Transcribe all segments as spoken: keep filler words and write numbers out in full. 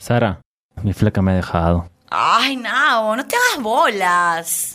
Sara, mi flaca me ha dejado. Ay, Nao, no te hagas bolas.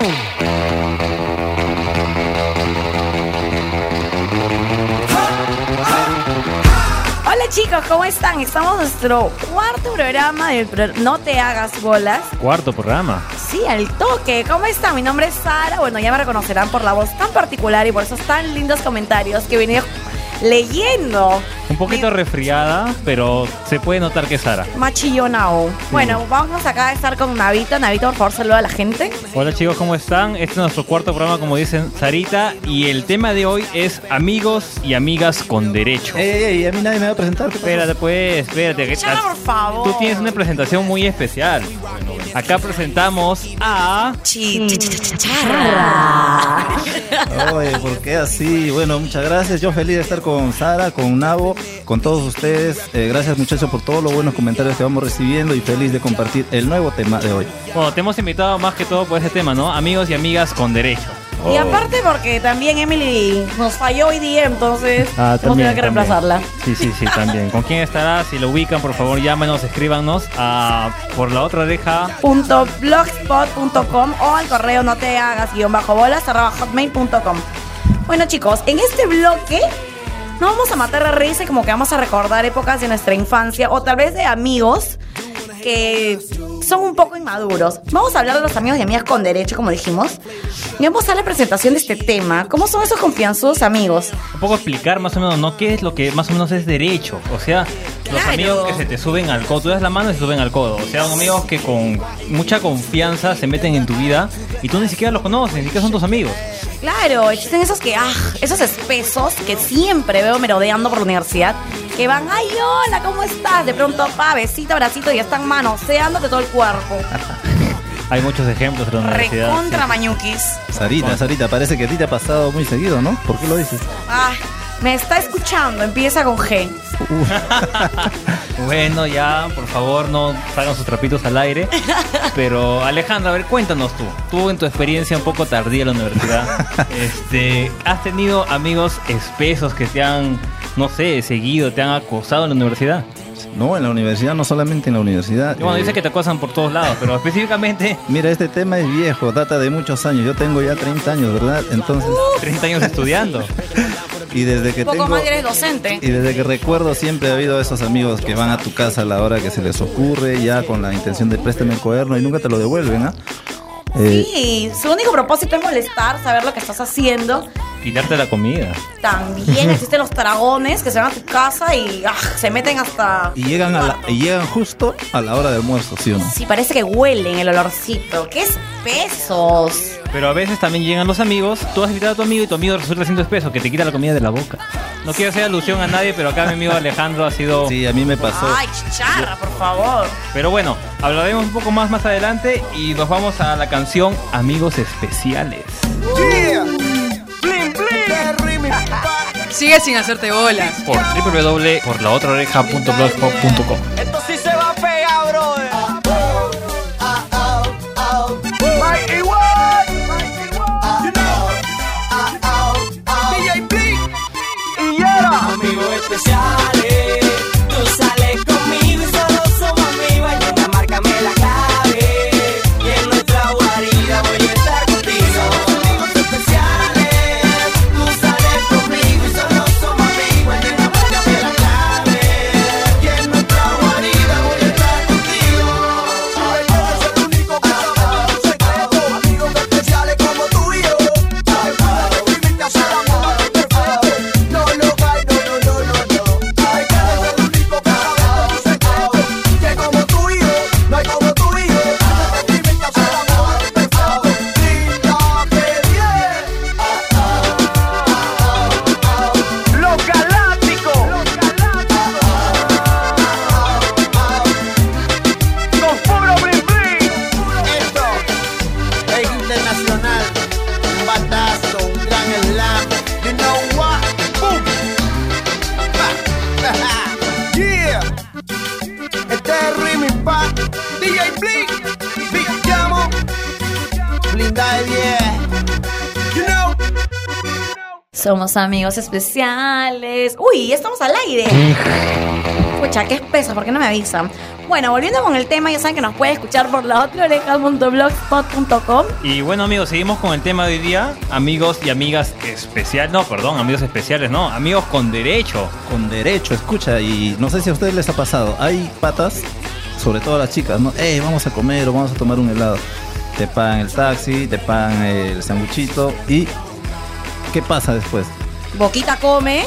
Hola chicos, ¿cómo están? Estamos en nuestro cuarto programa del pro- No te hagas bolas. ¿Cuarto programa? Sí, al toque. ¿Cómo están? Mi nombre es Sara. Bueno, ya me reconocerán por la voz tan particular y por esos tan lindos comentarios que he venido leyendo. Un poquito Mi... resfriada, pero se puede notar que es Sara. Machillonao. Sí. Bueno, vamos acá a estar con Navito. Navito, por favor, saluda a la gente. Hola chicos, ¿cómo están? Este es nuestro cuarto programa, como dicen Sarita, y el tema de hoy es amigos y amigas con derecho. Ey, ey, ey, a mí nadie me va a presentar. Espérate pues, espérate. Que Chara, por favor. Tú tienes una presentación muy especial. Acá presentamos a... Chicharra. Oye, ¿por qué así? Bueno, muchas gracias. Yo feliz de estar con Sara, con Nabo, con todos ustedes. Eh, gracias muchachos por todos los buenos comentarios que vamos recibiendo y feliz de compartir el nuevo tema de hoy. Bueno, te hemos invitado más que todo por ese tema, ¿no? Amigos y amigas con derecho. Y aparte porque también Emily nos falló hoy día, entonces ah, hemos tenido que reemplazarla. Sí, sí, sí, también. ¿Con quién estará? Si lo ubican, por favor, llámenos, escríbanos a por la otra oreja punto blogspot punto com o al correo no te hagas guión bajo bolas arroba hotmail punto com. Bueno chicos, en este bloque no vamos a matar la risa y como que vamos a recordar épocas de nuestra infancia o tal vez de amigos que son un poco inmaduros. Vamos a hablar de los amigos y amigas con derecho, como dijimos. Y vamos a dar la presentación de este tema. ¿Cómo son esos confianzudos amigos? Un poco explicar más o menos, ¿no? ¿Qué es lo que más o menos es derecho? O sea, claro, los amigos que se te suben al codo. Tú das la mano y se suben al codo. O sea, son amigos que con mucha confianza se meten en tu vida y tú ni siquiera los conoces, ni siquiera son tus amigos. Claro, existen esos que, ah, esos espesos que siempre veo merodeando por la universidad, que van, ay, hola, ¿cómo estás? De pronto, pa, besito, abracito, y ya están manoseándote todo el cuerpo. Hay muchos ejemplos en la universidad. Recontra sí. Mañuquis. Sarita, Sarita, parece que a ti te ha pasado muy seguido, ¿no? ¿Por qué lo dices? Ah, me está escuchando, empieza con G. Bueno, ya, por favor, no salgan sus trapitos al aire. Pero, Alejandra, a ver, cuéntanos tú. Tú, en tu experiencia un poco tardía en la universidad, este, ¿has tenido amigos espesos que te han, no sé, seguido, te han acosado en la universidad? No, en la universidad, no solamente en la universidad. Bueno, eh, dice que te acosan por todos lados, pero específicamente... Mira, este tema es viejo, data de muchos años. Yo tengo ya treinta años, ¿verdad? Entonces... treinta años estudiando. Y desde que Un poco tengo, más eres docente. Y desde que recuerdo siempre ha habido esos amigos que van a tu casa a la hora que se les ocurre, ya con la intención de préstame el cuaderno y nunca te lo devuelven, ¿ah? ¿eh? Sí, su único propósito es molestar, saber lo que estás haciendo. Quitarte la comida. También existen los dragones que se van a tu casa y ah, se meten hasta... Y llegan, a la, y llegan justo a la hora del almuerzo, ¿sí o no? Sí, parece que huelen el olorcito. ¡Qué espesos! Pero a veces también llegan los amigos, tú has invitado a tu amigo y tu amigo resulta siendo espeso, que te quita la comida de la boca. No quiero hacer alusión a nadie, pero acá mi amigo Alejandro ha sido... Sí, a mí me pasó. Ay, chicharra, por favor. Pero bueno, hablaremos un poco más más adelante y nos vamos a la canción Amigos Especiales. Yeah. Bling, bling. Sigue sin hacerte bolas. Por doble u doble u doble u punto por la otra oreja punto blogspot punto com. Esto sí se va a pegar, brother. Mighty One. You know. D J Blink. Y Yera. Amigos especiales. Tú sales conmigo y solo somos amigos. Venga, márcame la clave. Y en nuestra guarida voy a estar contigo. Amigos especiales. Tú sales conmigo y solo somos amigos. Venga, márcame la clave. Y en nuestra guarida voy a estar contigo. Ay, yo soy el único que sabe tu secreto. Amigos especiales como tú y yo. Ay, para vivirte hacia el amor perfecto. No lo hay, no, no, no, no, no. Ay, yo soy el único que sabe tu secreto. Que como tú y yo, no hay como tú y yo. Para vivirte hacia el amor perfecto. Linda que bien. Los Galácticos. Con puro bling bling. Esto es internacional. Un batazo, un gran slam. You know what? Boom. Yeah. Este es Remix Pack. D J Blink. Big Llamo. Blinda de diez. You know. Somos amigos especiales. Uy, ya estamos al aire. Pucha, qué espeso, ¿por qué no me avisan? Bueno, volviendo con el tema, ya saben que nos pueden escuchar por la otra oreja punto blogspot punto com. Y bueno, amigos, seguimos con el tema de hoy día. Amigos y amigas especiales, no, perdón, amigos especiales, no, amigos con derecho. Con derecho, escucha, y no sé si a ustedes les ha pasado, hay patas, sobre todo a las chicas, ¿no? Hey, vamos a comer o vamos a tomar un helado. Te pagan el taxi, te pagan el sanguchito y ¿qué pasa después? Boquita come.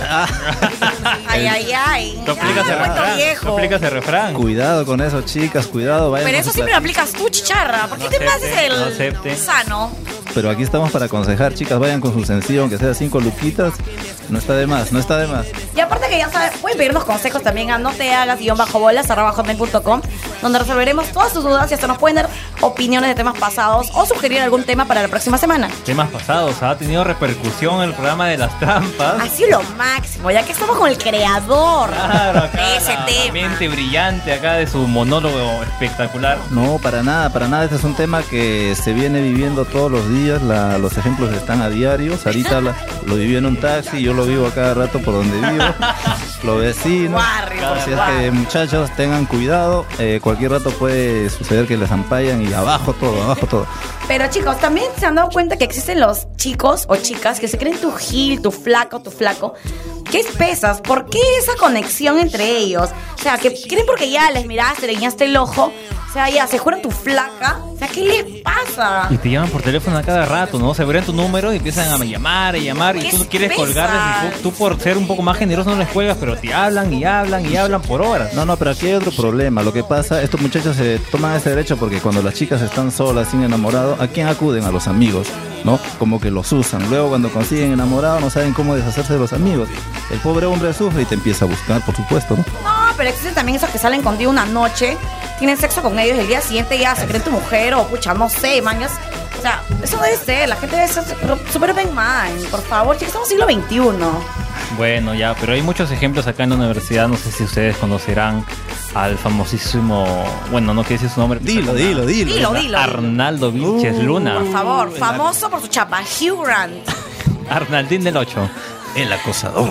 Ay, ay, ay. Tú aplicas Ya, el cuento refrán. viejo. Tú aplicas el refrán. Cuidado con eso, chicas, cuidado. Vayan Pero con eso su siempre lo platito. aplicas tú, chicharra. ¿Por qué No te acepte, haces el no acepte. sano? Pero aquí estamos para aconsejar, chicas, vayan con su sencillo, aunque sea cinco luquitas. No está de más, no está de más. Y aparte que ya saben, pueden pedirnos consejos también a no te hagas guión bajo bolas arroba hotmail punto com, donde resolveremos todas tus dudas y hasta nos pueden dar opiniones de temas pasados o sugerir algún tema para la próxima semana. Temas pasados, ha tenido repercusión el programa de las trampas. Ha sido lo máximo, ya que estamos con el creador Claro, acá de ese la tema. mente brillante acá de su monólogo espectacular. No, para nada, para nada. Este es un tema que se viene viviendo todos los días. La- los ejemplos están a diario. Sarita la- lo vivió en un taxi, yo lo vivo a cada rato por donde vivo. Los vecinos. Barrio, Así es barrio. que, muchachos, tengan cuidado. Eh, cualquier rato puede suceder que les ampallan y abajo todo, abajo todo. Pero chicos, también se han dado cuenta que existen los chicos o chicas que se creen tu gil, tu flaco, tu flaco. ¿Qué espesas? ¿Por qué esa conexión entre ellos? O sea, que creen porque ya les miraste, le guiñaste el ojo. O sea, ya se juran tu flaca. O sea, ¿qué les pasa? Y te llaman por teléfono a cada rato, ¿no? Se verán tu número y empiezan a llamar y llamar. Y ¿Qué tú quieres espesas? colgarles y tú, tú por ser un poco más generoso no les cuelgas, pero te hablan y hablan y hablan por horas. No, no, pero aquí hay otro problema. Lo que pasa, estos muchachos se toman ese derecho porque cuando las chicas están solas, sin enamorado, ¿a quién acuden? A los amigos, ¿no? Como que los usan. Luego cuando consiguen enamorado no saben cómo deshacerse de los amigos. El pobre hombre sufre y te empieza a buscar, por supuesto, ¿no? No, pero existen también esos que salen contigo una noche, tienen sexo con ellos y el día siguiente ya se creen tu mujer o pucha, no sé, mañas. O sea, eso debe ser, la gente debe ser súper open mind. Por favor, chicos, estamos en siglo veintiuno. Bueno, ya, pero hay muchos ejemplos acá en la universidad. No sé si ustedes conocerán al famosísimo, bueno, no quiero decir su nombre. Dilo, dilo, dilo. Dilo, dilo. Arnaldo Vilches Luna. Por favor, famoso por su chapa, Hugh Grant. Arnaldín del ocho. El acosador.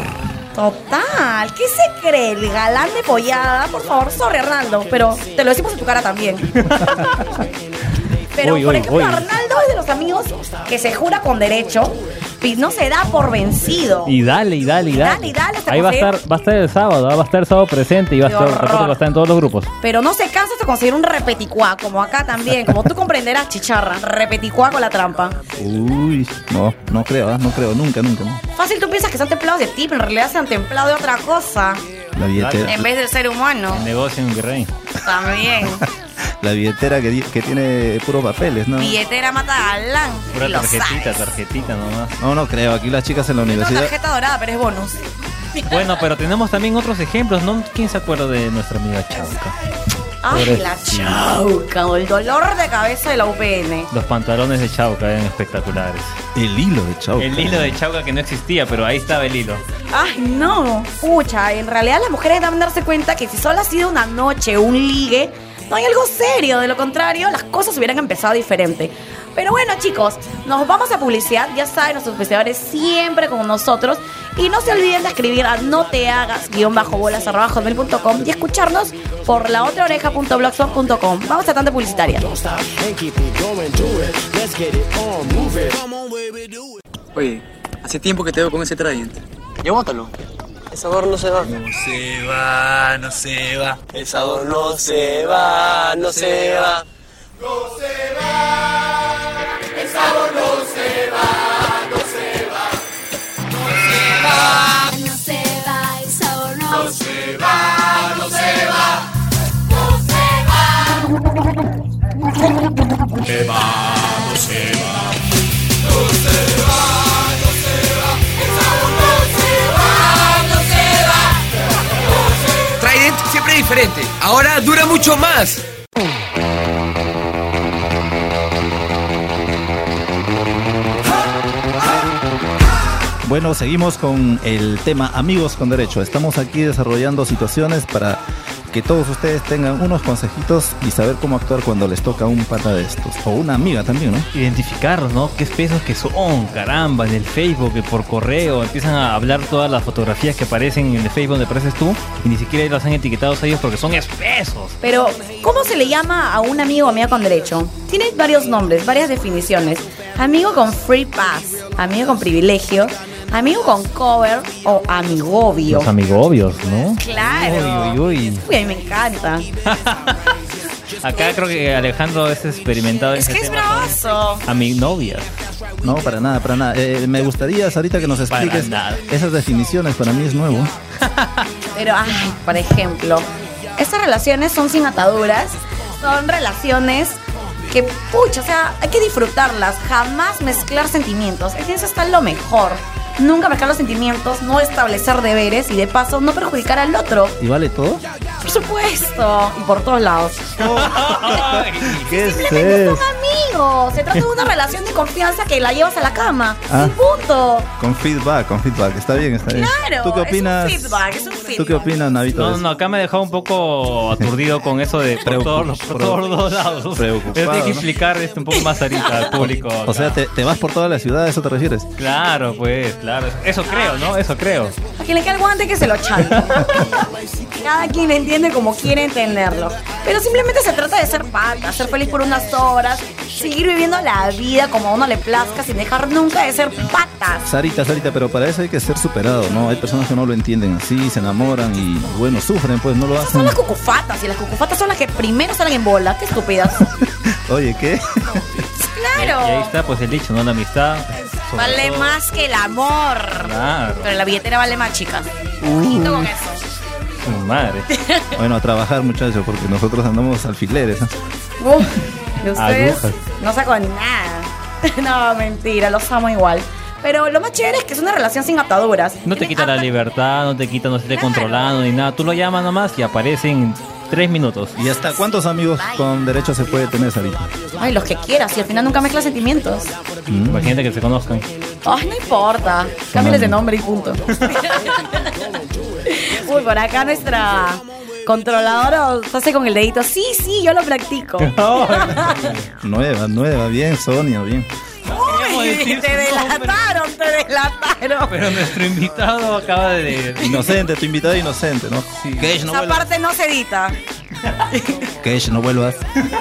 Total, ¿qué se cree? El galán de pollada, por favor, sorry Arnaldo, pero te lo decimos en tu cara también. Pero, Uy, por uy, ejemplo, uy. Arnaldo es de los amigos que se jura con derecho y no se da por vencido. Y dale, y dale, y Y dale. dale, y dale hasta Ahí va a conseguir- estar, va a estar el sábado, ¿ah? Va a estar el sábado presente y va a Qué estar, horror. recuerdo que va a estar en todos los grupos. Pero no se cansa hasta conseguir un repeticuá, como acá también, como tú comprenderás, chicharra. Repeticuá con la trampa. Uy, no, no creo, ¿ah? no creo, nunca, nunca. ¿no? Fácil, tú piensas que son templados de ti, pero en realidad se han templado de otra cosa. La billetera, En vez del ser humano. El negocio en Virrey. También. la billetera que, di- que tiene puros papeles, ¿no? Billetera mata galán. Pura y lo tarjetita, sabes. tarjetita nomás. No, no creo. Aquí las chicas en la Tengo universidad. tarjeta dorada, pero es bonus. Bueno, pero tenemos también otros ejemplos, ¿no? ¿Quién se acuerda de nuestra amiga Chauca? Ay, Pobrecita. la chauca, el dolor de cabeza de la U P N. Los pantalones de Chauca eran espectaculares. El hilo de Chauca. El hilo de Chauca que no existía, pero ahí estaba el hilo. Ay, no. Pucha, en realidad las mujeres deben darse cuenta que si solo ha sido una noche, un ligue, no hay algo serio. De lo contrario, las cosas hubieran empezado diferente. Pero bueno, chicos, nos vamos a publicidad. Ya saben, nuestros auspiciadores siempre con nosotros. Y no se olviden de escribir a no te hagas guión bajo bolas arroba hotmail punto com y escucharnos por la otra oreja punto blogspot punto com. Vamos a tanta publicitaria. Oye, hace tiempo que te veo con ese Trident. Ya bótalo. El sabor no se va. No se va, no se va. El sabor no se va, no se va. No se va, el sabor no se va, no se va. Trident siempre diferente. Ahora dura mucho más. Bueno, seguimos con el tema Amigos con Derecho. Estamos aquí desarrollando situaciones para que todos ustedes tengan unos consejitos y saber cómo actuar cuando les toca un pata de estos. O una amiga también, ¿no? Identificarlos, ¿no? Qué espesos que son, caramba, en el Facebook, por correo, empiezan a hablar todas las fotografías que aparecen en el Facebook donde apareces tú y ni siquiera los han etiquetado a ellos porque son espesos. Pero, ¿cómo se le llama a un amigo o amiga con derecho? Tiene varios nombres, varias definiciones. Amigo con free pass, amigo con privilegio, amigo con cover o amigobio. Los amigobios, ¿no? Claro. Uy, uy, uy. Uy, a mí me encanta. Acá creo que Alejandro es experimentado en Es ese que es tema bravazo. con amignovia. No, para nada, para nada. Eh, me gustaría, Sarita, que nos expliques nada. esas definiciones. Para mí es nuevo. Pero, ay, por ejemplo, estas relaciones son sin ataduras, son relaciones que, pucha, o sea, hay que disfrutarlas, jamás mezclar sentimientos. Es que eso está lo mejor. Nunca mezclar los sentimientos, no establecer deberes y de paso no perjudicar al otro. ¿Y vale todo? Por supuesto, y por todos lados. ¿Qué es Simplemente eso? son amigos. Se trata de una relación de confianza que la llevas a la cama. Ah. Y punto. Con feedback, con feedback. Está bien, está bien. Claro, ¿Tú qué opinas? es un feedback, es un feedback. ¿Tú qué opinas, Navito? No, de no, eso? no, acá me ha dejado un poco aturdido con eso de por Preocup- todos los, por todos los lados. Preocupado, Pero tiene que ¿no? explicar esto un poco más ahorita al público. O sea, te, te vas por toda la ciudad, ¿a eso te refieres? Claro, pues, claro. Eso creo, ¿no? Eso creo. A quien le cae el guante que se lo chante. Cada quien le entiende como quiere entenderlo. Pero simplemente se trata de ser pata, ser feliz por unas horas, seguir viviendo la vida como a uno le plazca sin dejar nunca de ser patas. Sarita, Sarita, pero para eso hay que ser superado, ¿no? Hay personas que no lo entienden así, se enamoran y, bueno, sufren, pues no lo Esas son hacen. las cucufatas y las cucufatas son las que primero salen en bola. Qué estúpidas. Oye, ¿qué? Y, Claro. y ahí está, pues, el dicho, ¿no? La amistad. sobre Vale todo. más que el amor. Claro. Pero la billetera vale más, chicas. Ojito con eso. Su madre. Bueno, a trabajar, muchachos, porque nosotros andamos alfileres, ¿eh? Uf, y ustedes Agujas. no saco nada. No, mentira, los amo igual. Pero lo más chévere es que es una relación sin ataduras. No te Tienen quita la harta- libertad, no te quita, no se esté Claro. controlando ni nada. Tú lo llamas nomás y aparece en tres minutos. ¿Y hasta cuántos amigos con derecho se puede tener, Sarita? Ay, los que quieras, y al final nunca mezclas sentimientos. Imagínate que se conozcan. Ay, no importa. Cámbiales de nombre y punto. Uy, por acá nuestra controladora se hace con el dedito. Sí, sí, yo lo practico. Nueva, nueva, bien, Sonia, bien. Uy, decir te su delataron, te delataron. Pero nuestro invitado acaba de... Inocente, tu invitado inocente, ¿no? Kesh, no Esa vuelvas. parte no se edita. Kesh, no vuelvas.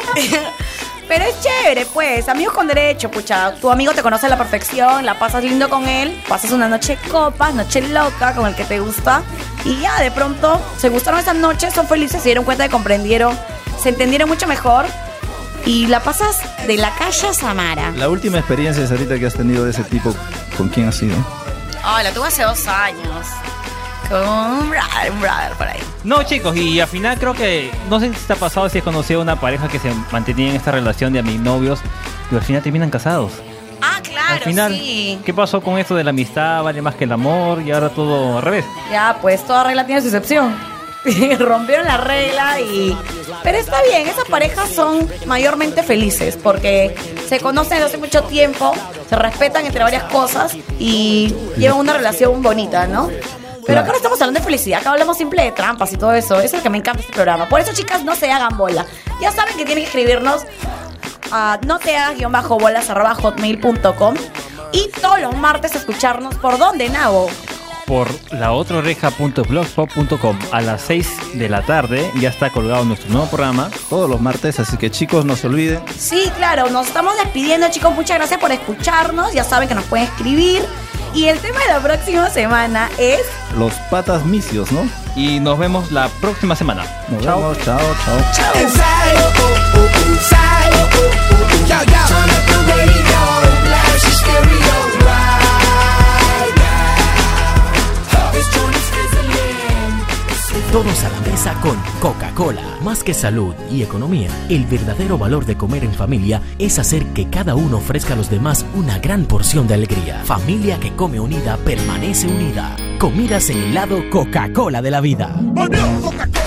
Pero es chévere, pues, amigos con derecho, pucha. Tu amigo te conoce a la perfección, la pasas lindo con él, pasas una noche copas, noche loca con el que te gusta. Y ya, de pronto, se gustaron esas noches, son felices, se dieron cuenta de comprendieron, se entendieron mucho mejor. Y la pasas de la calle a Samara. La última experiencia, Sarita, que has tenido de ese tipo, ¿con quién ha sido? Ay, la tuve hace dos años. Con un brother, un brother por ahí. No, chicos, y al final creo que... No sé si te ha pasado, si has conocido a una pareja que se mantenía en esta relación de amignovios y al final terminan casados. Ah, claro, Al final, sí. ¿qué pasó con esto de la amistad? Vale más que el amor y ahora todo al revés. Ya, pues toda regla tiene su excepción. Rompieron la regla y... Pero está bien, esas parejas son mayormente felices porque se conocen desde hace mucho tiempo, se respetan entre varias cosas y llevan una relación bonita, ¿no? Pero acá no estamos hablando de felicidad, acá hablamos simple de trampas y todo eso. Eso es lo que me encanta de este programa. Por eso, chicas, no se hagan bola. Ya saben que tienen que escribirnos a no te hagas guión bajo bolas arroba hotmail punto com y todos los martes escucharnos por dónde, Nabo. Por la otra oreja punto blogspot punto com a las seis de la tarde ya está colgado nuestro nuevo programa. Todos los martes, así que chicos, no se olviden. Sí, claro, nos estamos despidiendo, chicos. Muchas gracias por escucharnos. Ya saben que nos pueden escribir. Y el tema de la próxima semana es... Los patas misios, ¿no? Y nos vemos la próxima semana. Nos Chao. vemos, chao, chao. Inside, oh, oh, oh, inside, oh, oh, oh, yo, yo. Turn up the radio, blast your stereo right now. This joint is fizzling. Todos a la mesa con Coca-Cola. Más que salud y economía, el verdadero valor de comer en familia es hacer que cada uno ofrezca a los demás una gran porción de alegría. Familia que come unida permanece unida. Comidas en el lado Coca-Cola de la vida. Oh, no, Coca-Cola.